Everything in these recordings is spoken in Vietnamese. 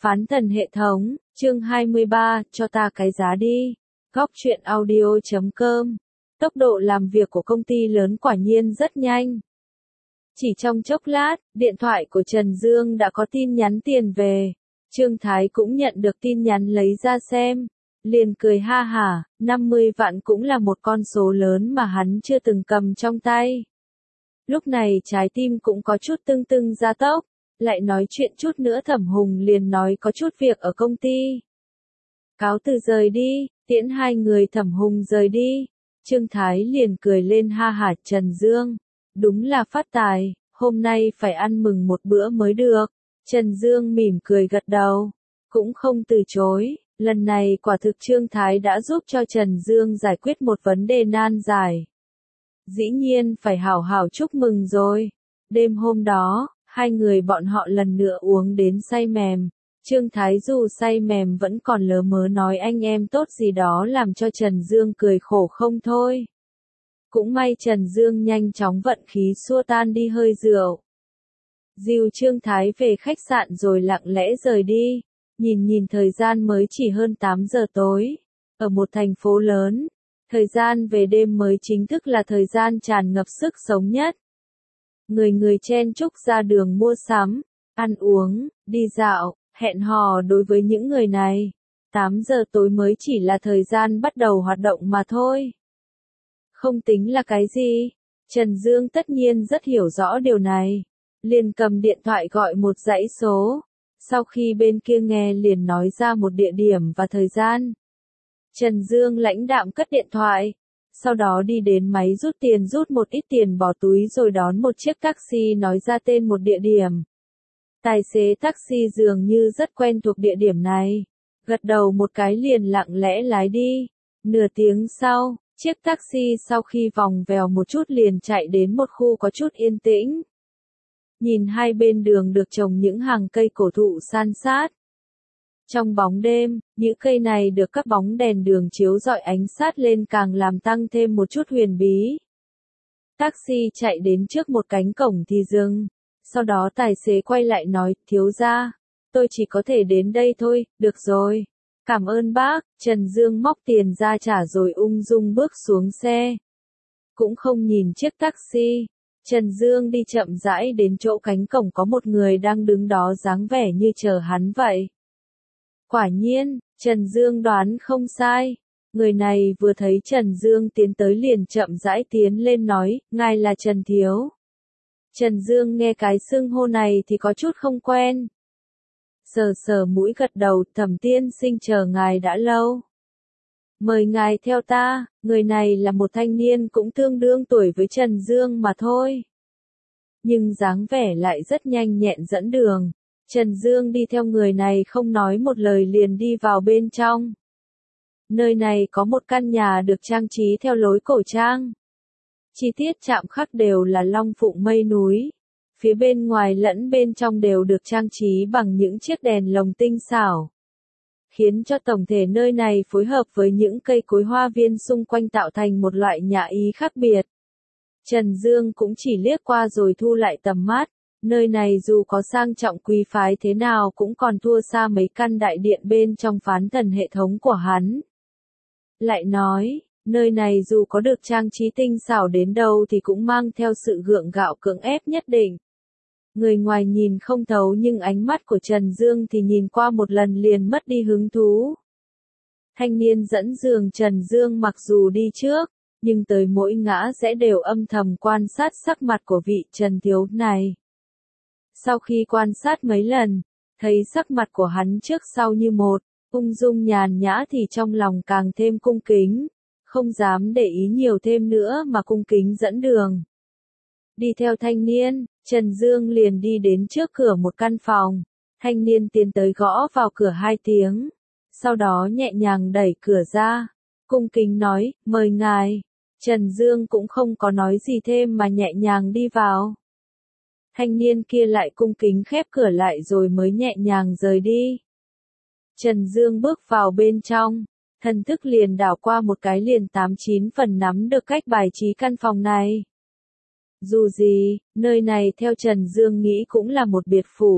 Phán thần hệ thống, chương 23, cho ta cái giá đi. Góc truyện audio.com. Tốc độ làm việc của công ty lớn quả nhiên rất nhanh. Chỉ trong chốc lát, điện thoại của Trần Dương đã có tin nhắn tiền về. Trương Thái cũng nhận được tin nhắn lấy ra xem. Liền cười ha hả, 50 vạn cũng là một con số lớn mà hắn chưa từng cầm trong tay. Lúc này trái tim cũng có chút tưng tưng gia tốc. Lại nói chuyện chút nữa Thẩm Hùng liền nói có chút việc ở công ty. Cáo từ rời đi, tiễn hai người Thẩm Hùng rời đi. Trương Thái liền cười lên ha hả Trần Dương. Đúng là phát tài, hôm nay phải ăn mừng một bữa mới được. Trần Dương mỉm cười gật đầu, cũng không từ chối. Lần này quả thực Trương Thái đã giúp cho Trần Dương giải quyết một vấn đề nan giải. Dĩ nhiên phải hảo hảo chúc mừng rồi. Đêm hôm đó, hai người bọn họ lần nữa uống đến say mềm. Trương Thái dù say mềm vẫn còn lớ mớ nói anh em tốt gì đó làm cho Trần Dương cười khổ không thôi. Cũng may Trần Dương nhanh chóng vận khí xua tan đi hơi rượu. Dìu Trương Thái về khách sạn rồi lặng lẽ rời đi. Nhìn thời gian mới chỉ hơn 8 giờ tối. Ở một thành phố lớn, thời gian về đêm mới chính thức là thời gian tràn ngập sức sống nhất. Người chen chúc ra đường mua sắm, ăn uống, đi dạo, hẹn hò đối với những người này. 8 giờ tối mới chỉ là thời gian bắt đầu hoạt động mà thôi. Không tính là cái gì. Trần Dương tất nhiên rất hiểu rõ điều này. Liền cầm điện thoại gọi một dãy số. Sau khi bên kia nghe liền nói ra một địa điểm và thời gian. Trần Dương lãnh đạm cất điện thoại. Sau đó đi đến máy rút tiền rút một ít tiền bỏ túi rồi đón một chiếc taxi nói ra tên một địa điểm. Tài xế taxi dường như rất quen thuộc địa điểm này. Gật đầu một cái liền lặng lẽ lái đi. Nửa tiếng sau, chiếc taxi sau khi vòng vèo một chút liền chạy đến một khu có chút yên tĩnh. Nhìn hai bên đường được trồng những hàng cây cổ thụ san sát. Trong bóng đêm, những cây này được các bóng đèn đường chiếu rọi ánh sát lên càng làm tăng thêm một chút huyền bí. Taxi chạy đến trước một cánh cổng thì dừng. Sau đó tài xế quay lại nói, thiếu gia, tôi chỉ có thể đến đây thôi, được rồi. Cảm ơn bác, Trần Dương móc tiền ra trả rồi ung dung bước xuống xe. Cũng không nhìn chiếc taxi. Trần Dương đi chậm rãi đến chỗ cánh cổng có một người đang đứng đó dáng vẻ như chờ hắn vậy. Quả nhiên, Trần Dương đoán không sai. Người này vừa thấy Trần Dương tiến tới liền chậm rãi tiến lên nói, ngài là Trần Thiếu. Trần Dương nghe cái xưng hô này thì có chút không quen. Sờ mũi gật đầu, Thẩm tiên sinh chờ ngài đã lâu. Mời ngài theo ta, người này là một thanh niên cũng tương đương tuổi với Trần Dương mà thôi. Nhưng dáng vẻ lại rất nhanh nhẹn dẫn đường. Trần Dương đi theo người này không nói một lời liền đi vào bên trong. Nơi này có một căn nhà được trang trí theo lối cổ trang. Chi tiết chạm khắc đều là long phụng mây núi. Phía bên ngoài lẫn bên trong đều được trang trí bằng những chiếc đèn lồng tinh xảo. Khiến cho tổng thể nơi này phối hợp với những cây cối hoa viên xung quanh tạo thành một loại nhã ý khác biệt. Trần Dương cũng chỉ liếc qua rồi thu lại tầm mắt. Nơi này dù có sang trọng quý phái thế nào cũng còn thua xa mấy căn đại điện bên trong phán thần hệ thống của hắn. Lại nói, nơi này dù có được trang trí tinh xảo đến đâu thì cũng mang theo sự gượng gạo cưỡng ép nhất định. Người ngoài nhìn không thấu nhưng ánh mắt của Trần Dương thì nhìn qua một lần liền mất đi hứng thú. Thanh niên dẫn đường Trần Dương mặc dù đi trước, nhưng tới mỗi ngã sẽ đều âm thầm quan sát sắc mặt của vị Trần Thiếu này. Sau khi quan sát mấy lần, thấy sắc mặt của hắn trước sau như một, ung dung nhàn nhã thì trong lòng càng thêm cung kính, không dám để ý nhiều thêm nữa mà cung kính dẫn đường. Đi theo thanh niên, Trần Dương liền đi đến trước cửa một căn phòng, thanh niên tiến tới gõ vào cửa 2 tiếng, sau đó nhẹ nhàng đẩy cửa ra, cung kính nói, mời ngài. Trần Dương cũng không có nói gì thêm mà nhẹ nhàng đi vào. Thanh niên kia lại cung kính khép cửa lại rồi mới nhẹ nhàng rời đi. Trần Dương bước vào bên trong, thần thức liền đảo qua một cái liền 89 phần nắm được cách bài trí căn phòng này. Dù gì, nơi này theo Trần Dương nghĩ cũng là một biệt phủ,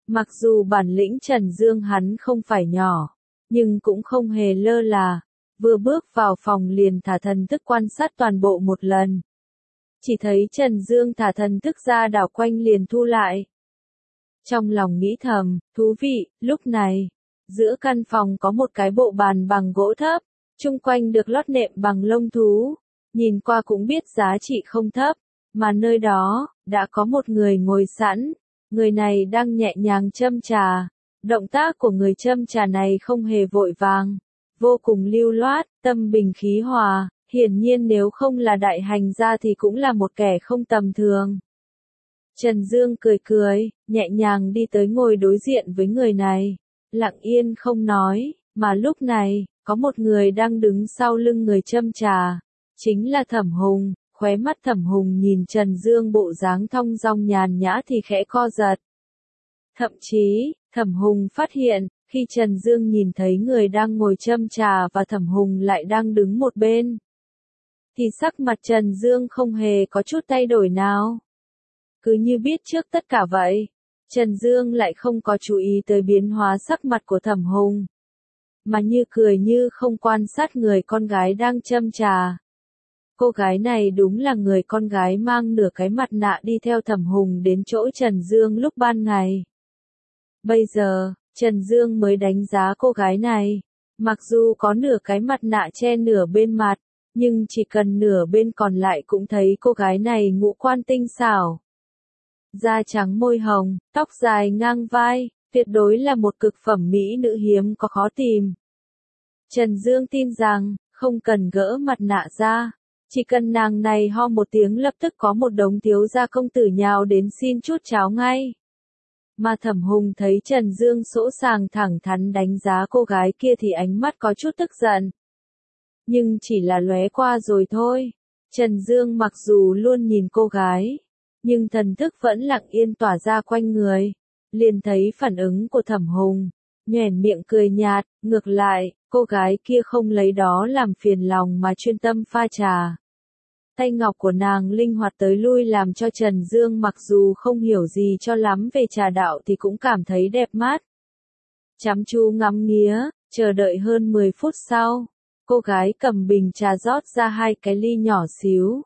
Mặc dù bản lĩnh Trần Dương hắn không phải nhỏ, nhưng cũng không hề lơ là, vừa bước vào phòng liền thả thần thức quan sát toàn bộ một lần. Chỉ thấy Trần Dương thả thần thức ra đảo quanh liền thu lại. Trong lòng nghĩ thầm, thú vị, lúc này, giữa căn phòng có một cái bộ bàn bằng gỗ thấp, chung quanh được lót nệm bằng lông thú, nhìn qua cũng biết giá trị không thấp, mà nơi đó, đã có một người ngồi sẵn, người này đang nhẹ nhàng châm trà, động tác của người châm trà này không hề vội vàng, vô cùng lưu loát, tâm bình khí hòa, hiển nhiên nếu không là đại hành gia thì cũng là một kẻ không tầm thường. Trần Dương cười cười, nhẹ nhàng đi tới ngồi đối diện với người này, lặng yên không nói, mà lúc này, có một người đang đứng sau lưng người châm trà, chính là Thẩm Hùng, khóe mắt Thẩm Hùng nhìn Trần Dương bộ dáng thong dong nhàn nhã thì khẽ co giật. Thậm chí, Thẩm Hùng phát hiện, khi Trần Dương nhìn thấy người đang ngồi châm trà và Thẩm Hùng lại đang đứng một bên, thì sắc mặt Trần Dương không hề có chút thay đổi nào. Cứ như biết trước tất cả vậy, Trần Dương lại không có chú ý tới biến hóa sắc mặt của Thẩm Hùng, mà như cười như không quan sát người con gái đang châm trà. Cô gái này đúng là người con gái mang nửa cái mặt nạ đi theo Thẩm Hùng đến chỗ Trần Dương lúc ban ngày. Bây giờ, Trần Dương mới đánh giá cô gái này, mặc dù có nửa cái mặt nạ che nửa bên mặt, nhưng chỉ cần nửa bên còn lại cũng thấy cô gái này ngũ quan tinh xảo. Da trắng môi hồng, tóc dài ngang vai, tuyệt đối là một cực phẩm mỹ nữ hiếm có khó tìm. Trần Dương tin rằng, không cần gỡ mặt nạ ra, chỉ cần nàng này ho một tiếng lập tức có một đống thiếu gia công tử nhào đến xin chút cháo ngay. Mà Thẩm Hùng thấy Trần Dương sỗ sàng thẳng thắn đánh giá cô gái kia thì ánh mắt có chút tức giận. Nhưng chỉ là lóe qua rồi thôi. Trần Dương mặc dù luôn nhìn cô gái, nhưng thần thức vẫn lặng yên tỏa ra quanh người. Liền thấy phản ứng của Thẩm Hùng, nhoẻn miệng cười nhạt, ngược lại, cô gái kia không lấy đó làm phiền lòng mà chuyên tâm pha trà. Tay ngọc của nàng linh hoạt tới lui làm cho Trần Dương mặc dù không hiểu gì cho lắm về trà đạo thì cũng cảm thấy đẹp mắt. Chăm chú ngắm nghía, chờ đợi hơn 10 phút sau, cô gái cầm bình trà rót ra 2 cái ly nhỏ xíu.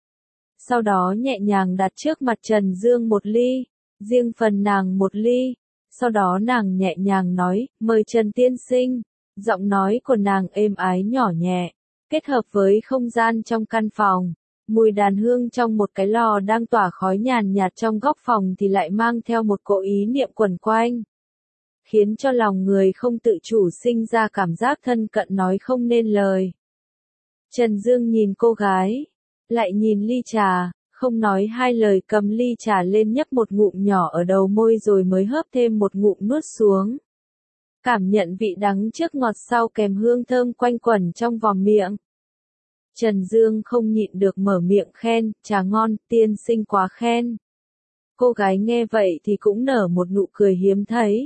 Sau đó nhẹ nhàng đặt trước mặt Trần Dương một ly, riêng phần nàng một ly. Sau đó nàng nhẹ nhàng nói, mời Trần tiên sinh. Giọng nói của nàng êm ái nhỏ nhẹ, kết hợp với không gian trong căn phòng. Mùi đàn hương trong một cái lò đang tỏa khói nhàn nhạt trong góc phòng thì lại mang theo một cỗ ý niệm quẩn quanh, khiến cho lòng người không tự chủ sinh ra cảm giác thân cận nói không nên lời. Trần Dương nhìn cô gái, lại nhìn ly trà, không nói hai lời cầm ly trà lên nhấp một ngụm nhỏ ở đầu môi rồi mới hớp thêm một ngụm nuốt xuống. Cảm nhận vị đắng trước ngọt sau kèm hương thơm quanh quẩn trong vòng miệng. Trần Dương không nhịn được mở miệng khen, trà ngon, tiên sinh quá khen. Cô gái nghe vậy thì cũng nở một nụ cười hiếm thấy.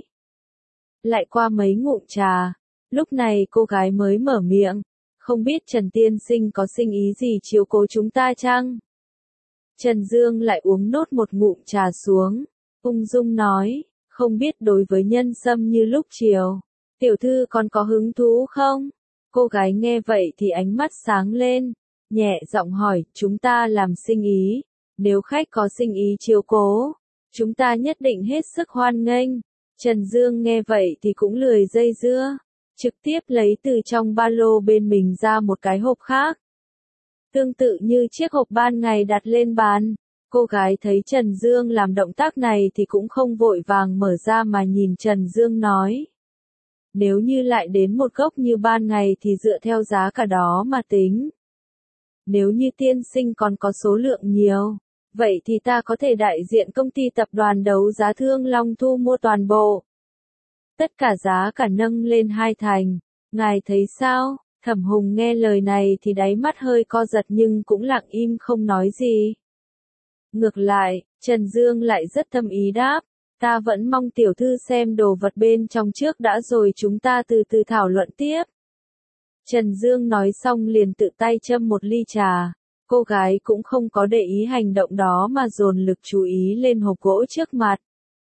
Lại qua mấy ngụm trà, lúc này cô gái mới mở miệng, không biết Trần tiên sinh có sinh ý gì chiếu cố chúng ta chăng? Trần Dương lại uống nốt một ngụm trà xuống, ung dung nói, không biết đối với nhân sâm như lúc chiều, tiểu thư còn có hứng thú không? Cô gái nghe vậy thì ánh mắt sáng lên, nhẹ giọng hỏi, chúng ta làm sinh ý, nếu khách có sinh ý chiếu cố, chúng ta nhất định hết sức hoan nghênh. Trần Dương nghe vậy thì cũng lười dây dưa, trực tiếp lấy từ trong ba lô bên mình ra một cái hộp khác. Tương tự như chiếc hộp ban ngày đặt lên bàn, cô gái thấy Trần Dương làm động tác này thì cũng không vội vàng mở ra mà nhìn Trần Dương nói. Nếu như lại đến một gốc như ban ngày thì dựa theo giá cả đó mà tính. Nếu như tiên sinh còn có số lượng nhiều, vậy thì ta có thể đại diện công ty tập đoàn đấu giá Thương Long thu mua toàn bộ. Tất cả giá cả nâng lên 2 thành, ngài thấy sao? Thẩm Hùng nghe lời này thì đáy mắt hơi co giật nhưng cũng lặng im không nói gì. Ngược lại, Trần Dương lại rất thâm ý đáp, ta vẫn mong tiểu thư xem đồ vật bên trong trước đã rồi chúng ta từ từ thảo luận tiếp. Trần Dương nói xong liền tự tay châm một ly trà, cô gái cũng không có để ý hành động đó mà dồn lực chú ý lên hộp gỗ trước mặt.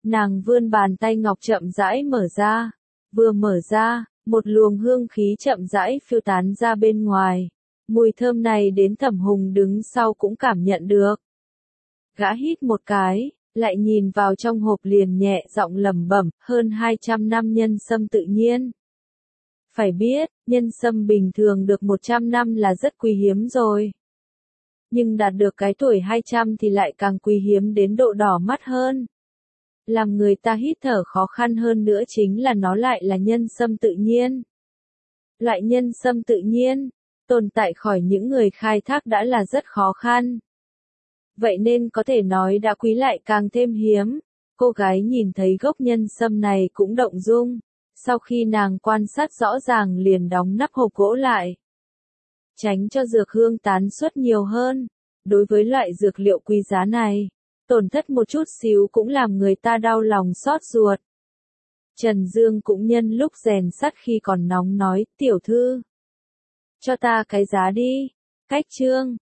Nàng vươn bàn tay ngọc chậm rãi mở ra. Vừa mở ra, một luồng hương khí chậm rãi phiêu tán ra bên ngoài. Mùi thơm này đến Thẩm Hùng đứng sau cũng cảm nhận được. Gã hít một cái, lại nhìn vào trong hộp liền nhẹ giọng lẩm bẩm, hơn 200 năm nhân sâm tự nhiên. Phải biết, nhân sâm bình thường được 100 năm là rất quý hiếm rồi. Nhưng đạt được cái tuổi 200 thì lại càng quý hiếm đến độ đỏ mắt hơn. Làm người ta hít thở khó khăn hơn nữa chính là nó lại là nhân sâm tự nhiên. Loại nhân sâm tự nhiên, tồn tại khỏi những người khai thác đã là rất khó khăn. Vậy nên có thể nói đã quý lại càng thêm hiếm. Cô gái nhìn thấy gốc nhân sâm này cũng động dung. Sau khi nàng quan sát rõ ràng liền đóng nắp hộp gỗ lại. Tránh cho dược hương tán xuất nhiều hơn. Đối với loại dược liệu quý giá này, tổn thất một chút xíu cũng làm người ta đau lòng xót ruột. Trần Dương cũng nhân lúc rèn sắt khi còn nóng nói, tiểu thư. Cho ta cái giá đi. Cách chương.